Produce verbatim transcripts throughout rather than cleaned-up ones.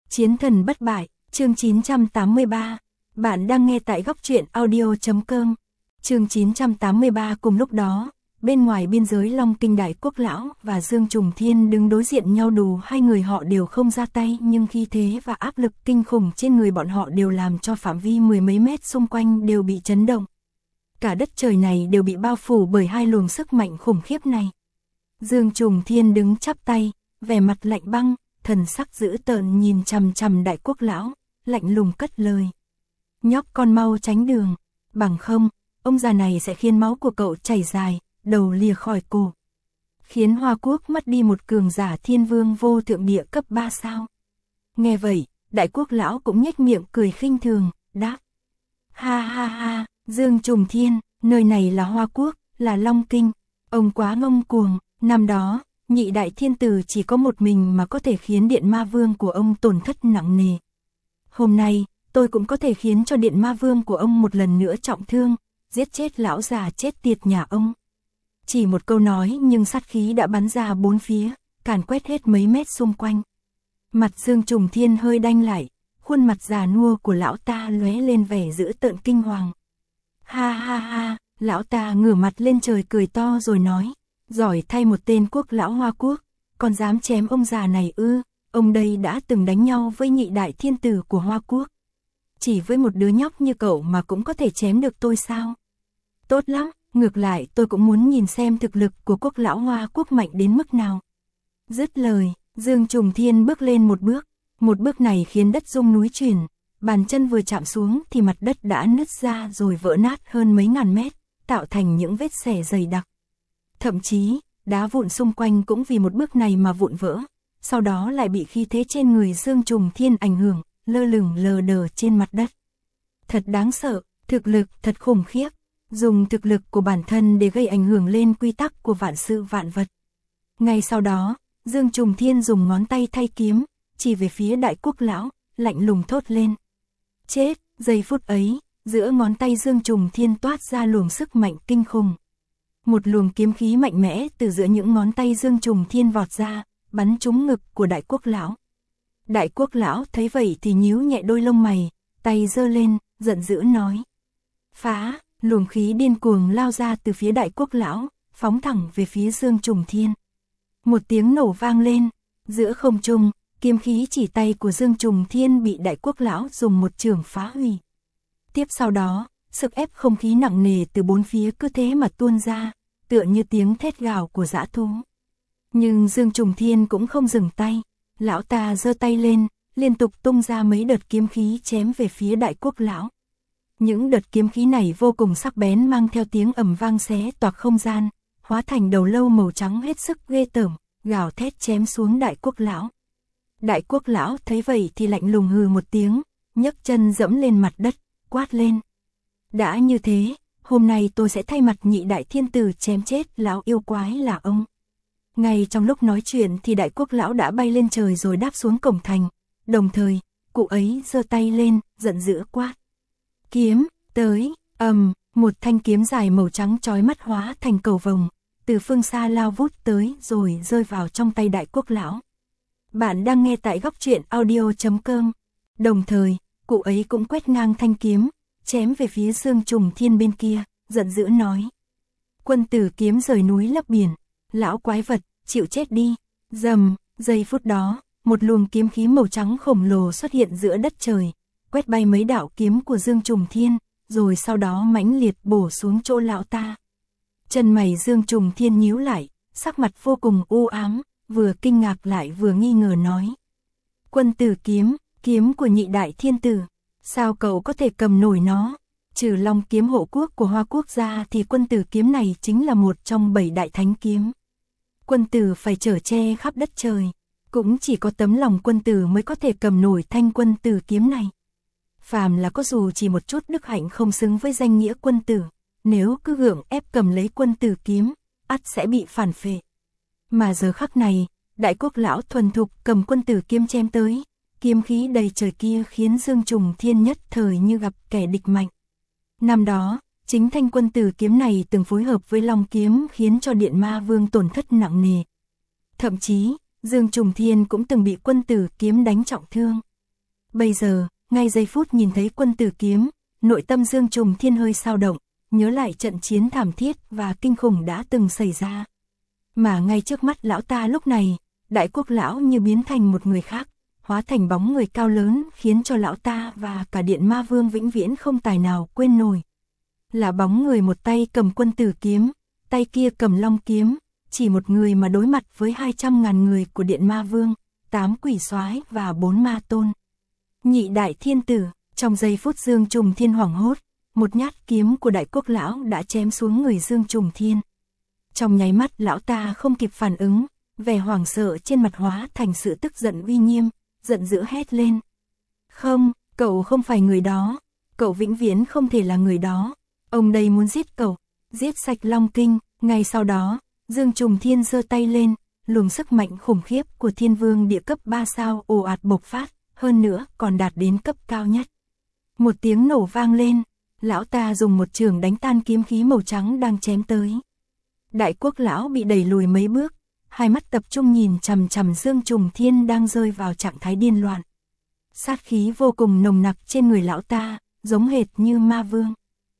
Chiến thần bất bại, chương chín trăm tám mươi ba. Bạn đang nghe tại góc truyện audio chấm com. Chương chín trăm tám mươi ba. Cùng lúc đó, bên ngoài biên giới Long Kinh Đại Quốc Lão và Dương Trùng Thiên đứng đối diện nhau, đủ hai người họ đều không ra tay, nhưng khí thế và áp lực kinh khủng trên người bọn họ đều làm cho phạm vi mười mấy mét xung quanh đều bị chấn động. Cả đất trời này đều bị bao phủ bởi hai luồng sức mạnh khủng khiếp này. Dương Trùng Thiên đứng chắp tay, vẻ mặt lạnh băng, thần sắc dữ tợn nhìn chằm chằm Đại Quốc Lão, lạnh lùng cất lời. Nhóc con mau tránh đường, bằng không, ông già này sẽ khiến máu của cậu chảy dài, đầu lìa khỏi cổ. Khiến Hoa Quốc mất đi một cường giả thiên vương vô thượng địa cấp ba sao. Nghe vậy, Đại Quốc Lão cũng nhếch miệng cười khinh thường, đáp. Ha ha ha, Dương Trùng Thiên, nơi này là Hoa Quốc, là Long Kinh. Ông quá ngông cuồng, năm đó, nhị đại thiên tử chỉ có một mình mà có thể khiến Điện Ma Vương của ông tổn thất nặng nề. Hôm nay, tôi cũng có thể khiến cho Điện Ma Vương của ông một lần nữa trọng thương, giết chết lão già chết tiệt nhà ông. Chỉ một câu nói nhưng sát khí đã bắn ra bốn phía, càn quét hết mấy mét xung quanh. Mặt Dương Trùng Thiên hơi đanh lại, khuôn mặt già nua của lão ta lóe lên vẻ dữ tợn kinh hoàng. Ha ha ha, lão ta ngửa mặt lên trời cười to rồi nói, giỏi thay một tên quốc lão Hoa Quốc, còn dám chém ông già này ư? Ông đây đã từng đánh nhau với nhị đại thiên tử của Hoa Quốc. Chỉ với một đứa nhóc như cậu mà cũng có thể chém được tôi sao? Tốt lắm, ngược lại tôi cũng muốn nhìn xem thực lực của quốc lão Hoa Quốc mạnh đến mức nào. Dứt lời, Dương Trùng Thiên bước lên một bước, một bước này khiến đất rung núi chuyển, bàn chân vừa chạm xuống thì mặt đất đã nứt ra rồi vỡ nát hơn mấy ngàn mét, tạo thành những vết xẻ dày đặc. Thậm chí, đá vụn xung quanh cũng vì một bước này mà vụn vỡ, sau đó lại bị khí thế trên người Dương Trùng Thiên ảnh hưởng, lơ lửng lờ đờ trên mặt đất. Thật đáng sợ, thực lực thật khủng khiếp, dùng thực lực của bản thân để gây ảnh hưởng lên quy tắc của vạn sự vạn vật. Ngay sau đó, Dương Trùng Thiên dùng ngón tay thay kiếm, chỉ về phía Đại Quốc Lão, lạnh lùng thốt lên. Chết, giây phút ấy, giữa ngón tay Dương Trùng Thiên toát ra luồng sức mạnh kinh khủng. Một luồng kiếm khí mạnh mẽ từ giữa những ngón tay Dương Trùng Thiên vọt ra, bắn trúng ngực của Đại Quốc Lão. Đại Quốc Lão thấy vậy thì nhíu nhẹ đôi lông mày, tay giơ lên, giận dữ nói. Phá, luồng khí điên cuồng lao ra từ phía Đại Quốc Lão, phóng thẳng về phía Dương Trùng Thiên. Một tiếng nổ vang lên, giữa không trung, kiếm khí chỉ tay của Dương Trùng Thiên bị Đại Quốc Lão dùng một chưởng phá hủy. Tiếp sau đó, sức ép không khí nặng nề từ bốn phía cứ thế mà tuôn ra, tựa như tiếng thét gào của dã thú. Nhưng Dương Trùng Thiên cũng không dừng tay, lão ta giơ tay lên, liên tục tung ra mấy đợt kiếm khí chém về phía Đại Quốc Lão. Những đợt kiếm khí này vô cùng sắc bén, mang theo tiếng ầm vang xé toạc không gian, hóa thành đầu lâu màu trắng hết sức ghê tởm, gào thét chém xuống Đại Quốc Lão. Đại Quốc Lão thấy vậy thì lạnh lùng hừ một tiếng, nhấc chân dẫm lên mặt đất, quát lên. Đã như thế, hôm nay tôi sẽ thay mặt nhị đại thiên tử chém chết lão yêu quái là ông. Ngay trong lúc nói chuyện thì Đại Quốc Lão đã bay lên trời rồi đáp xuống cổng thành, đồng thời, cụ ấy giơ tay lên, giận dữ quát. Kiếm, tới, ầm, một thanh kiếm dài màu trắng chói mắt hóa thành cầu vồng, từ phương xa lao vút tới rồi rơi vào trong tay Đại Quốc Lão. Bạn đang nghe tại góc truyện audio chấm com. Đồng thời, cụ ấy cũng quét ngang thanh kiếm, chém về phía Dương Trùng Thiên bên kia, giận dữ nói. Quân tử kiếm rời núi lấp biển, lão quái vật, chịu chết đi. Rầm, giây phút đó, một luồng kiếm khí màu trắng khổng lồ xuất hiện giữa đất trời, quét bay mấy đạo kiếm của Dương Trùng Thiên, rồi sau đó mãnh liệt bổ xuống chỗ lão ta. Chân mày Dương Trùng Thiên nhíu lại, sắc mặt vô cùng u ám, vừa kinh ngạc lại vừa nghi ngờ nói. Quân tử kiếm, kiếm của nhị đại thiên tử, sao cậu có thể cầm nổi nó? Trừ Long kiếm hộ quốc của Hoa Quốc ra thì quân tử kiếm này chính là một trong bảy đại thánh kiếm. Quân tử phải chở che khắp đất trời, cũng chỉ có tấm lòng quân tử mới có thể cầm nổi thanh quân tử kiếm này. Phàm là có dù chỉ một chút đức hạnh không xứng với danh nghĩa quân tử, nếu cứ gượng ép cầm lấy quân tử kiếm, ắt sẽ bị phản phệ. Mà giờ khắc này, Đại Quốc Lão thuần thục cầm quân tử kiếm chém tới, kiếm khí đầy trời kia khiến Dương Trùng Thiên nhất thời như gặp kẻ địch mạnh. Năm đó, chính thanh quân tử kiếm này từng phối hợp với Long kiếm khiến cho Điện Ma Vương tổn thất nặng nề. Thậm chí, Dương Trùng Thiên cũng từng bị quân tử kiếm đánh trọng thương. Bây giờ, ngay giây phút nhìn thấy quân tử kiếm, nội tâm Dương Trùng Thiên hơi dao động, nhớ lại trận chiến thảm thiết và kinh khủng đã từng xảy ra. Mà ngay trước mắt lão ta lúc này, Đại Quốc lão như biến thành một người khác, hóa thành bóng người cao lớn khiến cho lão ta và cả Điện Ma Vương vĩnh viễn không tài nào quên nổi. Là bóng người một tay cầm quân tử kiếm, tay kia cầm long kiếm, chỉ một người mà đối mặt với hai trăm ngàn người của Điện Ma Vương, tám quỷ soái và bốn ma tôn. Nhị đại thiên tử, trong giây phút Dương Trùng Thiên hoảng hốt, một nhát kiếm của Đại Quốc lão đã chém xuống người Dương Trùng Thiên. Trong nháy mắt lão ta không kịp phản ứng, vẻ hoảng sợ trên mặt hóa thành sự tức giận uy nghiêm, giận dữ hét lên. Không, cậu không phải người đó, cậu vĩnh viễn không thể là người đó, ông đây muốn giết cậu, giết sạch Long Kinh. Ngay sau đó, Dương Trùng Thiên giơ tay lên, luồng sức mạnh khủng khiếp của Thiên Vương địa cấp ba sao ồ ạt bộc phát, hơn nữa còn đạt đến cấp cao nhất. Một tiếng nổ vang lên, lão ta dùng một chưởng đánh tan kiếm khí màu trắng đang chém tới. Đại Quốc lão bị đẩy lùi mấy bước, hai mắt tập trung nhìn chằm chằm Dương Trùng Thiên đang rơi vào trạng thái điên loạn. Sát khí vô cùng nồng nặc trên người lão ta, giống hệt như ma vương.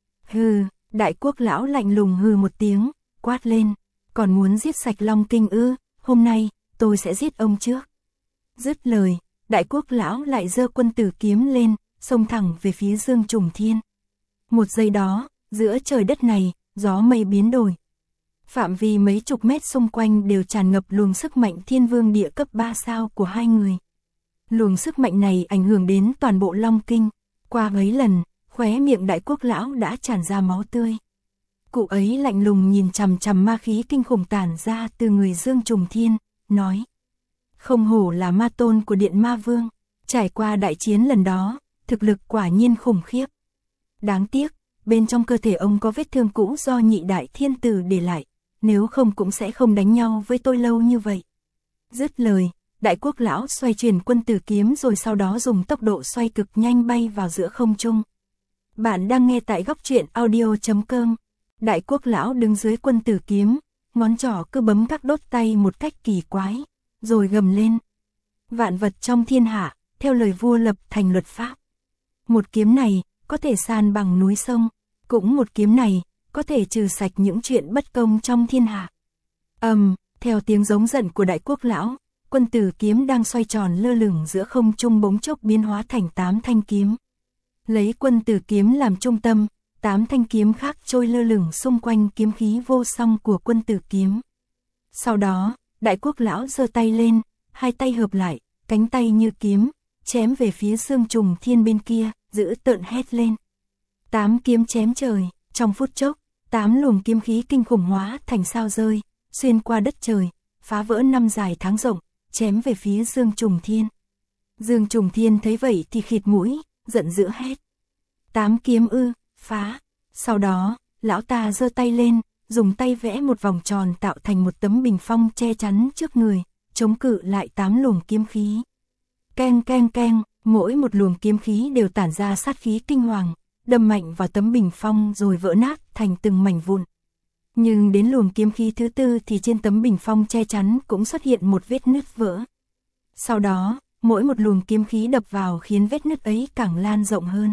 Hừ, Đại Quốc lão lạnh lùng hừ một tiếng, quát lên, còn muốn giết sạch Long Kinh ư, hôm nay, tôi sẽ giết ông trước. Dứt lời, Đại Quốc lão lại giơ quân tử kiếm lên, xông thẳng về phía Dương Trùng Thiên. Một giây đó, giữa trời đất này, gió mây biến đổi. Phạm vi mấy chục mét xung quanh đều tràn ngập luồng sức mạnh Thiên Vương địa cấp ba sao của hai người. Luồng sức mạnh này ảnh hưởng đến toàn bộ Long Kinh, qua mấy lần, khóe miệng Đại Quốc lão đã tràn ra máu tươi. Cụ ấy lạnh lùng nhìn chằm chằm ma khí kinh khủng tản ra từ người Dương Trùng Thiên, nói: không hổ là ma tôn của Điện Ma Vương, trải qua đại chiến lần đó, thực lực quả nhiên khủng khiếp. Đáng tiếc, bên trong cơ thể ông có vết thương cũ do nhị đại thiên tử để lại, nếu không cũng sẽ không đánh nhau với tôi lâu như vậy. Dứt lời, Đại Quốc lão xoay chuyển quân tử kiếm rồi sau đó dùng tốc độ xoay cực nhanh bay vào giữa không trung. Bạn đang nghe tại góc truyện audio chấm com. Đại Quốc lão đứng dưới quân tử kiếm, ngón trỏ cứ bấm các đốt tay một cách kỳ quái, rồi gầm lên: vạn vật trong thiên hạ, theo lời vua lập thành luật pháp. Một kiếm này, có thể san bằng núi sông, cũng một kiếm này, có thể trừ sạch những chuyện bất công trong thiên hạ. Ầm, um, theo tiếng giống giận của Đại Quốc lão, quân tử kiếm đang xoay tròn lơ lửng giữa không trung bỗng chốc biến hóa thành tám thanh kiếm. Lấy quân tử kiếm làm trung tâm, tám thanh kiếm khác trôi lơ lửng xung quanh kiếm khí vô song của quân tử kiếm. Sau đó, Đại Quốc lão giơ tay lên, hai tay hợp lại, cánh tay như kiếm, chém về phía Dương Trùng Thiên bên kia, dữ tợn hét lên. Tám kiếm chém trời, trong phút chốc, tám luồng kiếm khí kinh khủng hóa thành sao rơi, xuyên qua đất trời, phá vỡ năm dài tháng rộng, chém về phía Dương Trùng Thiên. Dương Trùng Thiên thấy vậy thì khịt mũi, giận dữ hét: tám kiếm ư, phá. Sau đó, lão ta giơ tay lên, dùng tay vẽ một vòng tròn tạo thành một tấm bình phong che chắn trước người, chống cự lại tám luồng kiếm khí. Keng keng keng, mỗi một luồng kiếm khí đều tản ra sát khí kinh hoàng, đâm mạnh vào tấm bình phong rồi vỡ nát thành từng mảnh vụn. Nhưng đến luồng kiếm khí thứ tư thì trên tấm bình phong che chắn cũng xuất hiện một vết nứt vỡ. Sau đó, mỗi một luồng kiếm khí đập vào khiến vết nứt ấy càng lan rộng hơn.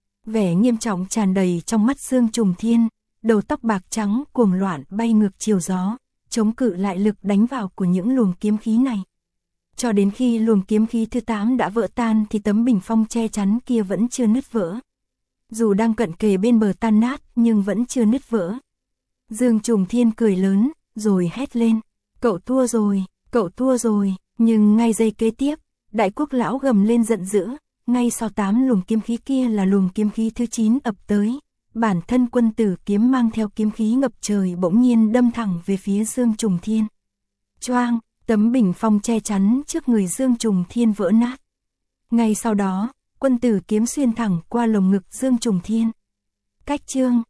Vẻ nghiêm trọng tràn đầy trong mắt Dương Trùng Thiên, đầu tóc bạc trắng cuồng loạn bay ngược chiều gió, chống cự lại lực đánh vào của những luồng kiếm khí này. Cho đến khi luồng kiếm khí thứ tám đã vỡ tan thì tấm bình phong che chắn kia vẫn chưa nứt vỡ. Dù đang cận kề bên bờ tan nát nhưng vẫn chưa nứt vỡ. Dương Trùng Thiên cười lớn, rồi hét lên: cậu thua rồi, cậu thua rồi. Nhưng ngay giây kế tiếp, Đại Quốc lão gầm lên giận dữ, ngay sau tám luồng kiếm khí kia là luồng kiếm khí thứ chín ập tới. Bản thân quân tử kiếm mang theo kiếm khí ngập trời bỗng nhiên đâm thẳng về phía Dương Trùng Thiên. Choang, tấm bình phong che chắn trước người Dương Trùng Thiên vỡ nát. Ngay sau đó, quân tử kiếm xuyên thẳng qua lồng ngực Dương Trùng Thiên. Cách chương